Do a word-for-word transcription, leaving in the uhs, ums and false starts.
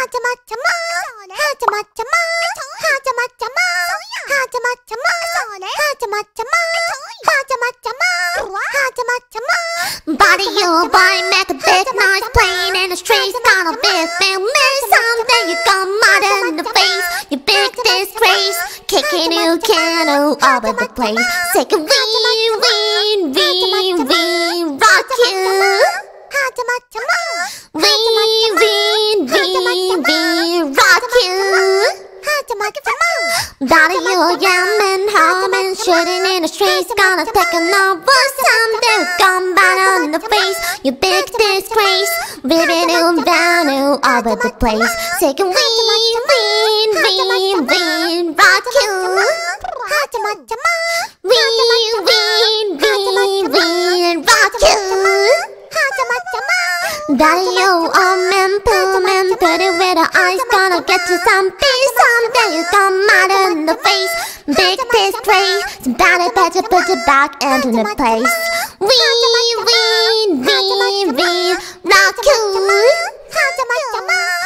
ちゃまちゃまはちゃまちゃまはちゃまちゃまはちゃまちゃまはちゃまちゃまはちゃまちゃまはちゃまちゃま Body you boy make a big noise playing in the streets down a big bang me someday you got mud in the face you big disgrace kicking you can all over the place take a win win win win rock you win win win win rock you Daddy, you young and home and shooting in the streets gonna take an over someday come back on the face you big disgrace ripping you down all over the place take a win win win win rock you win win win win rock you Daddy, you old man, poor man, pretty with the eyes gonna get you some peace someday you come out in the face big disgrace somebody better put you back into the place win win win win rock you